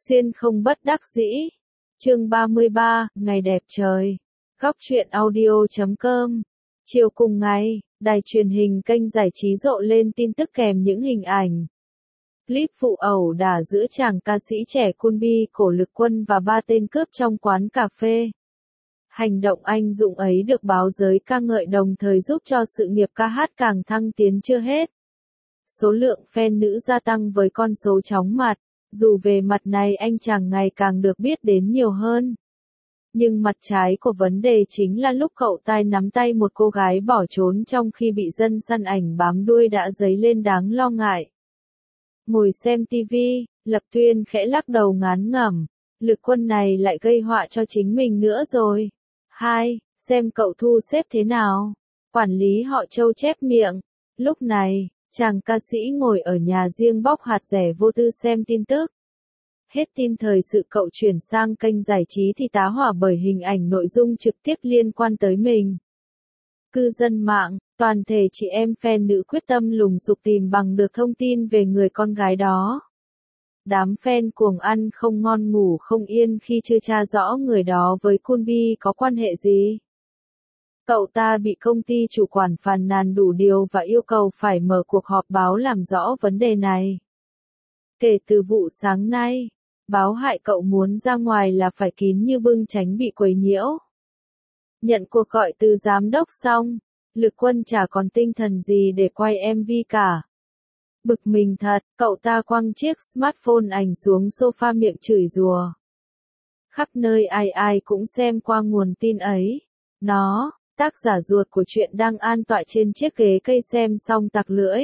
Duyên không bất đắc dĩ. Chương 33, ngày đẹp trời. Góc truyện audio.com. Chiều cùng ngày, đài truyền hình kênh giải trí rộ lên tin tức kèm những hình ảnh. Clip vụ ẩu đả giữa chàng ca sĩ trẻ Kunbi Cổ Lực Quân và ba tên cướp trong quán cà phê. Hành động anh dũng ấy được báo giới ca ngợi đồng thời giúp cho sự nghiệp ca hát càng thăng tiến chưa hết. Số lượng fan nữ gia tăng với con số chóng mặt, dù về mặt này anh chàng ngày càng được biết đến nhiều hơn. Nhưng mặt trái của vấn đề chính là lúc cậu ta nắm tay một cô gái bỏ trốn trong khi bị dân săn ảnh bám đuôi đã dấy lên đáng lo ngại. Ngồi xem TV, Lập Tuyên khẽ lắc đầu ngán ngẩm, Lực Quân này lại gây họa cho chính mình nữa rồi. 2. Xem cậu thu xếp thế nào. Quản lý họ Châu chép miệng. Lúc này, chàng ca sĩ ngồi ở nhà riêng bóc hạt rẻ vô tư xem tin tức. Hết tin thời sự cậu chuyển sang kênh giải trí thì tá hỏa bởi hình ảnh nội dung trực tiếp liên quan tới mình. Cư dân mạng, toàn thể chị em fan nữ quyết tâm lùng sục tìm bằng được thông tin về người con gái đó. Đám fan cuồng ăn không ngon ngủ không yên khi chưa tra rõ người đó với Kunbi có quan hệ gì. Cậu ta bị công ty chủ quản phàn nàn đủ điều và yêu cầu phải mở cuộc họp báo làm rõ vấn đề này. Kể từ vụ sáng nay, báo hại cậu muốn ra ngoài là phải kín như bưng tránh bị quấy nhiễu. Nhận cuộc gọi từ giám đốc xong, Lực Quân chả còn tinh thần gì để quay MV cả. Bực mình thật, cậu ta quăng chiếc smartphone ảnh xuống sofa miệng chửi rủa. Khắp nơi ai cũng xem qua nguồn tin ấy. Nó, tác giả ruột của chuyện đang an tọa trên chiếc ghế cây xem xong tặc lưỡi.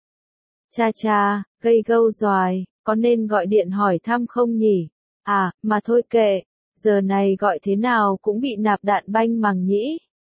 Cha, gây gâu doài, có nên gọi điện hỏi thăm không nhỉ? À, mà thôi kệ, giờ này gọi thế nào cũng bị nạp đạn banh màng nhĩ.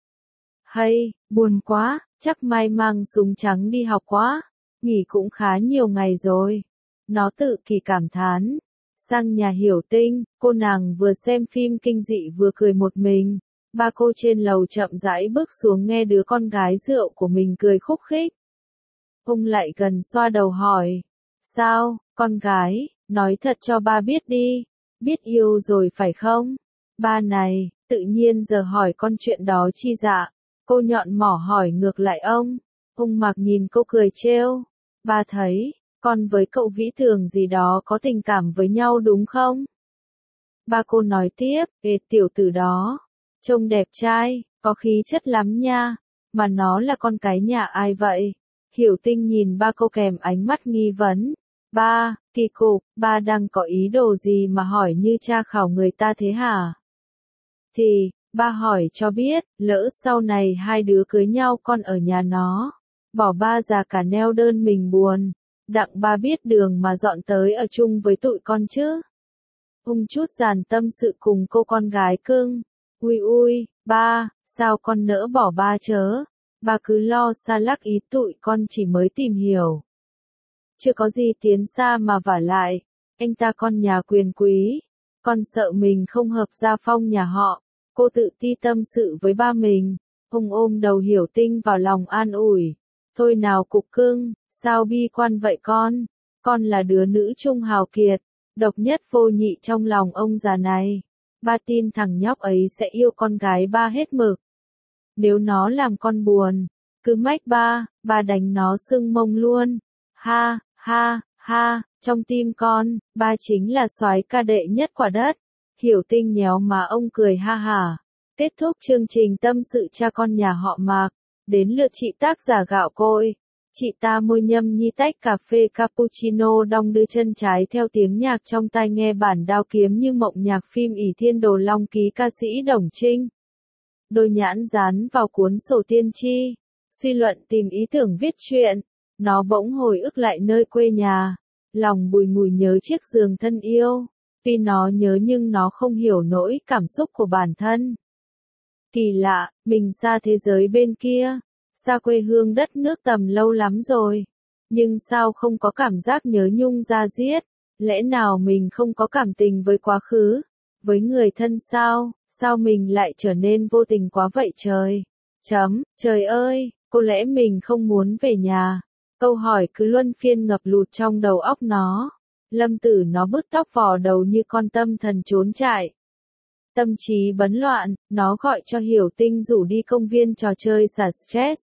Hay, buồn quá, chắc mai mang súng trắng đi học quá, nghỉ cũng khá nhiều ngày rồi. Nó tự kỳ cảm thán. Sang nhà Hiểu Tinh, cô nàng vừa xem phim kinh dị vừa cười một mình. Ba cô trên lầu chậm rãi bước xuống nghe đứa con gái rượu của mình cười khúc khích. Ông lại gần xoa đầu hỏi. Sao, con gái, nói thật cho ba biết đi. Biết yêu rồi phải không? Ba này, tự nhiên giờ hỏi con chuyện đó chi dạ. Cô nhọn mỏ hỏi ngược lại ông. Ông mặc nhìn cô cười trêu. Ba thấy, con với cậu Vĩ Thường gì đó có tình cảm với nhau đúng không? Ba cô nói tiếp, tiểu tử đó. Trông đẹp trai, có khí chất lắm nha. Mà nó là con cái nhà ai vậy? Hiểu Tinh nhìn ba cô kèm ánh mắt nghi vấn. Ba, kỳ cục, ba đang có ý đồ gì mà hỏi như tra khảo người ta thế hả? Thì, ba hỏi cho biết, lỡ sau này hai đứa cưới nhau con ở nhà nó. Bỏ ba già cả neo đơn mình buồn. Đặng ba biết đường mà dọn tới ở chung với tụi con chứ. Ung chút dàn tâm sự cùng cô con gái cưng. Ui, ba, sao con nỡ bỏ ba chớ? Ba cứ lo xa lắc ý tụi con chỉ mới tìm hiểu. Chưa có gì tiến xa mà vả lại, anh ta con nhà quyền quý. Con sợ mình không hợp gia phong nhà họ. Cô tự ti tâm sự với ba mình. Ông ôm đầu Hiểu Tinh vào lòng an ủi. Thôi nào cục cưng, sao bi quan vậy con? Con là đứa nữ trung hào kiệt, độc nhất vô nhị trong lòng ông già này. Ba tin thằng nhóc ấy sẽ yêu con gái ba hết mực. Nếu nó làm con buồn, cứ mách ba đánh nó sưng mông luôn. Ha, trong tim con, ba chính là soái ca đệ nhất quả đất. Hiểu Tinh nhéo mà ông cười ha hả. Kết thúc chương trình tâm sự cha con nhà họ Mạc, đến lượt chị tác giả gạo cội. Chị ta môi nhâm nhi tách cà phê cappuccino đong đưa chân trái theo tiếng nhạc trong tai nghe bản đao kiếm như mộng nhạc phim ỷ thiên đồ long ký ca sĩ Đồng Trinh. Đôi nhãn dán vào cuốn sổ tiên tri, suy luận tìm ý tưởng viết truyện. Nó bỗng hồi ức lại nơi quê nhà, lòng bùi ngùi nhớ chiếc giường thân yêu. Tuy nó nhớ nhưng nó không hiểu nỗi cảm xúc của bản thân. Kỳ lạ, mình xa thế giới bên kia, xa quê hương đất nước tầm lâu lắm rồi. Nhưng sao không có cảm giác nhớ nhung da diết? Lẽ nào mình không có cảm tình với quá khứ? Với người thân sao? Sao mình lại trở nên vô tình quá vậy trời? Trời ơi, có lẽ mình không muốn về nhà. Câu hỏi cứ luân phiên ngập lụt trong đầu óc nó. Lâm Tử nó bứt tóc vò đầu như con tâm thần trốn chạy. Tâm trí bấn loạn, nó gọi cho Hiểu Tinh rủ đi công viên trò chơi xả stress.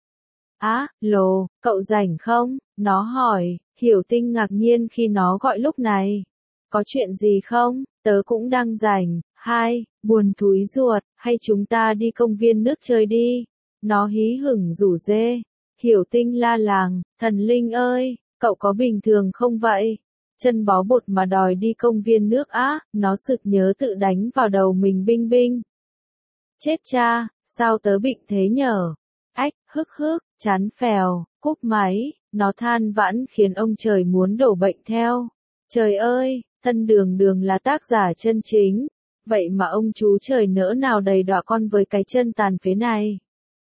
Á, lồ, cậu rảnh không? Nó hỏi, Hiểu Tinh ngạc nhiên khi nó gọi lúc này. Có chuyện gì không? Tớ cũng đang rảnh. Hai, buồn thúi ruột, hay chúng ta đi công viên nước chơi đi. Nó hí hửng rủ dê. Hiểu Tinh la làng, thần linh ơi, cậu có bình thường không vậy? Chân bó bột mà đòi đi công viên nước á, nó sực nhớ tự đánh vào đầu mình binh binh. Chết cha, sao tớ bệnh thế nhở? Ách, hức, chán phèo, cúp máy, nó than vãn khiến ông trời muốn đổ bệnh theo. Trời ơi, Tân Đường Đường là tác giả chân chính, vậy mà ông chú trời nỡ nào đầy đọa con với cái chân tàn phế này.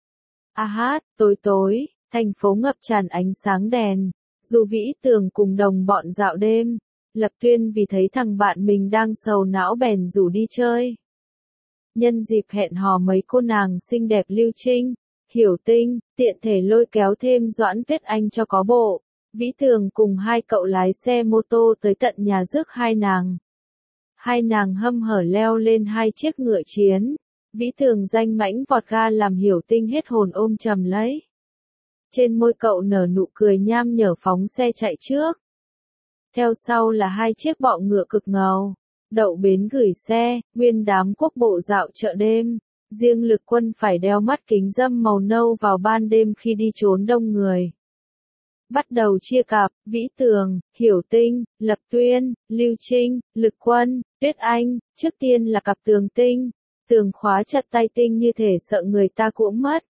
A hát, tối, thành phố ngập tràn ánh sáng đèn, dù Vĩ Tường cùng đồng bọn dạo đêm, Lập Tuyên vì thấy thằng bạn mình đang sầu não bèn rủ đi chơi. Nhân dịp hẹn hò mấy cô nàng xinh đẹp Lưu Trinh, Hiểu Tinh, tiện thể lôi kéo thêm Doãn Tuyết Anh cho có bộ, Vĩ Tường cùng hai cậu lái xe mô tô tới tận nhà rước hai nàng. Hai nàng hâm hở leo lên hai chiếc ngựa chiến, Vĩ Tường danh mãnh vọt ga làm Hiểu Tinh hết hồn ôm chầm lấy. Trên môi cậu nở nụ cười nham nhở phóng xe chạy trước. Theo sau là hai chiếc bọ ngựa cực ngầu, đậu bến gửi xe, nguyên đám quốc bộ dạo chợ đêm. Riêng Lực Quân phải đeo mắt kính râm màu nâu vào ban đêm khi đi trốn đông người. Bắt đầu chia cặp, Vĩ Tường, Hiểu Tinh, Lập Tuyên, Lưu Trinh, Lực Quân, Tuyết Anh, trước tiên là cặp Tường Tinh. Tường khóa chặt tay Tinh như thể sợ người ta cuỗm mất.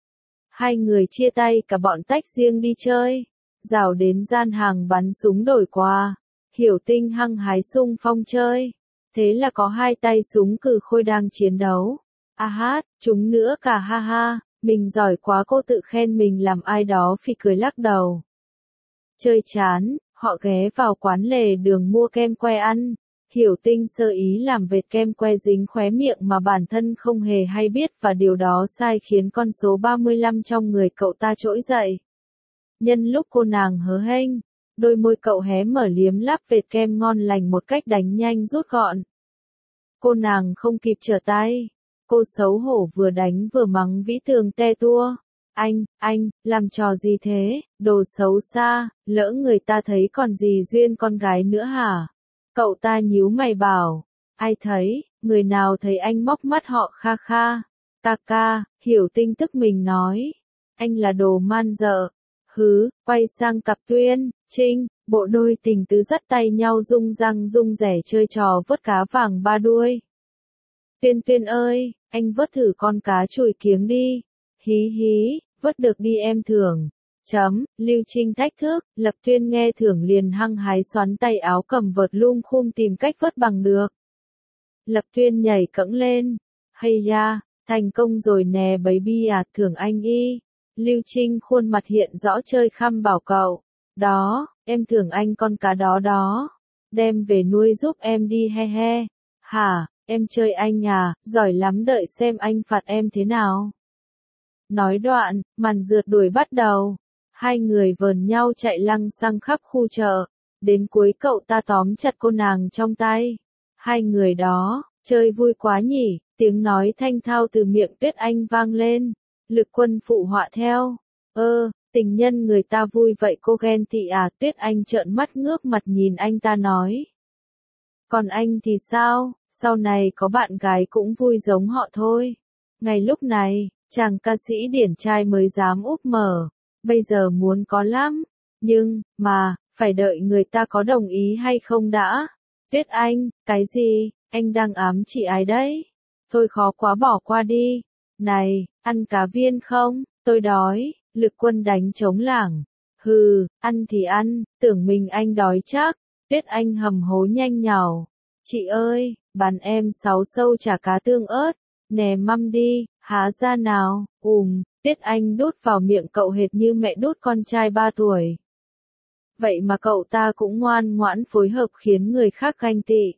Hai người chia tay cả bọn tách riêng đi chơi. Rảo đến gian hàng bắn súng đổi quà. Hiểu Tinh hăng hái xung phong chơi. Thế là có hai tay súng cừ khôi đang chiến đấu. A hát, chúng nữa cả ha ha, mình giỏi quá cô tự khen mình làm ai đó phì cười lắc đầu. Chơi chán, họ ghé vào quán lề đường mua kem que ăn. Hiểu Tinh sơ ý làm vệt kem que dính khóe miệng mà bản thân không hề hay biết và điều đó sai khiến con số 35 trong người cậu ta trỗi dậy. Nhân lúc cô nàng hớ hênh, đôi môi cậu hé mở liếm láp vệt kem ngon lành một cách đánh nhanh rút gọn. Cô nàng không kịp trở tay. Cô xấu hổ vừa đánh vừa mắng Vĩ Tường te tua. Anh, làm trò gì thế, đồ xấu xa, lỡ người ta thấy còn gì duyên con gái nữa hả? Cậu ta nhíu mày bảo, ai thấy, người nào thấy anh móc mắt họ kha kha. Ca, Hiểu Tinh tức mình nói, anh là đồ man dợ. Hứ, quay sang cặp Tuyên, Trinh, bộ đôi tình tứ dắt tay nhau rung răng rung rẻ chơi trò vớt cá vàng ba đuôi. Tuyên ơi, anh vớt thử con cá chùi kiếng đi. Hí, vớt được đi em thưởng. Lưu Trinh thách thức, Lập Tuyên nghe thưởng liền hăng hái xoắn tay áo cầm vợt lung khum tìm cách vớt bằng được. Lập Tuyên nhảy cẫng lên. Hay da, thành công rồi nè baby à, thưởng anh y. Lưu Trinh khuôn mặt hiện rõ chơi khăm bảo cậu. Đó, em thưởng anh con cá đó. Đem về nuôi giúp em đi he he. Hả? Em chơi anh à, giỏi lắm, đợi xem anh phạt em thế nào. Nói đoạn, màn rượt đuổi bắt đầu. Hai người vờn nhau chạy lăng xăng khắp khu chợ. Đến cuối cậu ta tóm chặt cô nàng trong tay. Hai người đó, chơi vui quá nhỉ, tiếng nói thanh thao từ miệng Tuyết Anh vang lên. Lực Quân phụ họa theo. Tình nhân người ta vui vậy cô ghen tị à? Tuyết Anh trợn mắt ngước mặt nhìn anh ta nói. Còn anh thì sao? Sau này có bạn gái cũng vui giống họ thôi. Ngay lúc này, chàng ca sĩ điển trai mới dám úp mở. Bây giờ muốn có lắm. Nhưng, phải đợi người ta có đồng ý hay không đã. Tuyết Anh, cái gì? Anh đang ám chỉ ai đấy? Thôi khó quá bỏ qua đi. Này, ăn cá viên không? Tôi đói. Lực Quân đánh trống lảng. Hừ, ăn thì ăn, tưởng mình anh đói chắc. Tuyết Anh hầm hố nhanh nhảu. Chị ơi, bán em 6 sâu chả cá tương ớt. Nè măm đi, há ra nào. Tuyết Anh đút vào miệng cậu hệt như mẹ đút con trai 3 tuổi. Vậy mà cậu ta cũng ngoan ngoãn phối hợp khiến người khác ganh tị.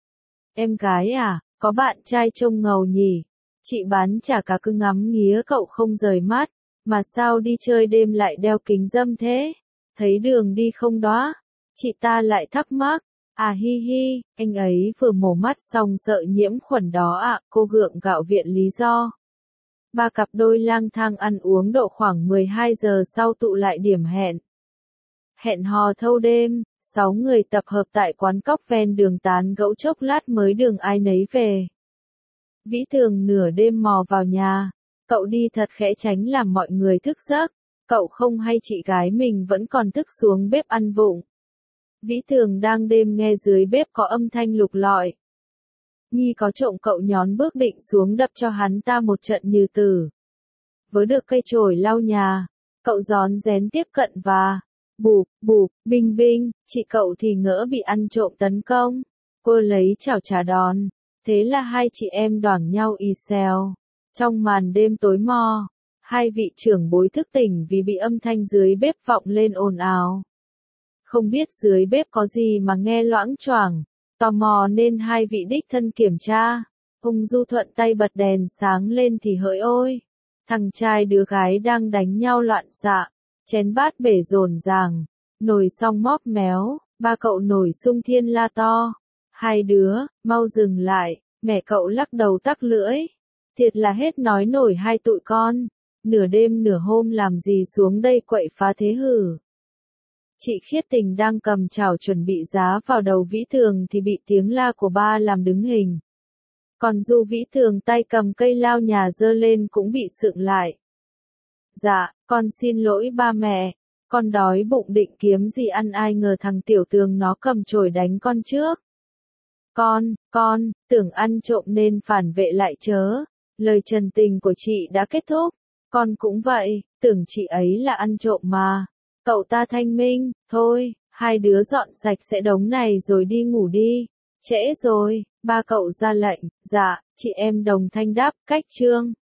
Em gái à, có bạn trai trông ngầu nhỉ? Chị bán chả cá cứ ngắm nghía cậu không rời mắt. Mà sao đi chơi đêm lại đeo kính râm thế? Thấy đường đi không đó? Chị ta lại thắc mắc. À hi hi, anh ấy vừa mổ mắt xong sợ nhiễm khuẩn đó ạ, cô gượng gạo viện lý do. Ba cặp đôi lang thang ăn uống độ khoảng 12 giờ sau tụ lại điểm hẹn. Hẹn hò thâu đêm, 6 người tập hợp tại quán cóc ven đường tán gẫu chốc lát mới đường ai nấy về. Vĩ Tường nửa đêm mò vào nhà, cậu đi thật khẽ tránh làm mọi người thức giấc, cậu không hay chị gái mình vẫn còn thức xuống bếp ăn vụng. Vĩ Tường đang đêm nghe dưới bếp có âm thanh lục lọi. Nhi có trộm cậu nhón bước định xuống đập cho hắn ta một trận như tử. Với được cây chổi lau nhà, cậu rón rén tiếp cận và bụp, binh binh, chị cậu thì ngỡ bị ăn trộm tấn công. Cô lấy chảo trả đòn, thế là hai chị em đoảng nhau ì xèo. Trong màn đêm tối mò, hai vị trưởng bối thức tỉnh vì bị âm thanh dưới bếp vọng lên ồn ào. Không biết dưới bếp có gì mà nghe loãng choảng, tò mò nên hai vị đích thân kiểm tra. Ông Du thuận tay bật đèn sáng lên thì hỡi ôi, thằng trai đứa gái đang đánh nhau loạn xạ, chén bát bể rồn ràng, nồi xong móp méo, ba cậu nổi sung thiên la to. Hai đứa, mau dừng lại, mẹ cậu lắc đầu tắc lưỡi. Thiệt là hết nói nổi hai tụi con, nửa đêm nửa hôm làm gì xuống đây quậy phá thế hử. Chị Khiết Tình đang cầm chảo chuẩn bị giá vào đầu Vĩ Tường thì bị tiếng la của ba làm đứng hình. Còn Du Vĩ Tường tay cầm cây lao nhà giơ lên cũng bị sượng lại. Dạ, con xin lỗi ba mẹ, con đói bụng định kiếm gì ăn ai ngờ thằng Tiểu Tường nó cầm chổi đánh con trước. Con, tưởng ăn trộm nên phản vệ lại chớ. Lời trần tình của chị đã kết thúc. Con cũng vậy, tưởng chị ấy là ăn trộm mà. Cậu ta thanh minh, thôi, hai đứa dọn sạch sẽ đống này rồi đi ngủ đi. Trễ rồi, ba cậu ra lệnh, dạ, chị em đồng thanh đáp, cách chương.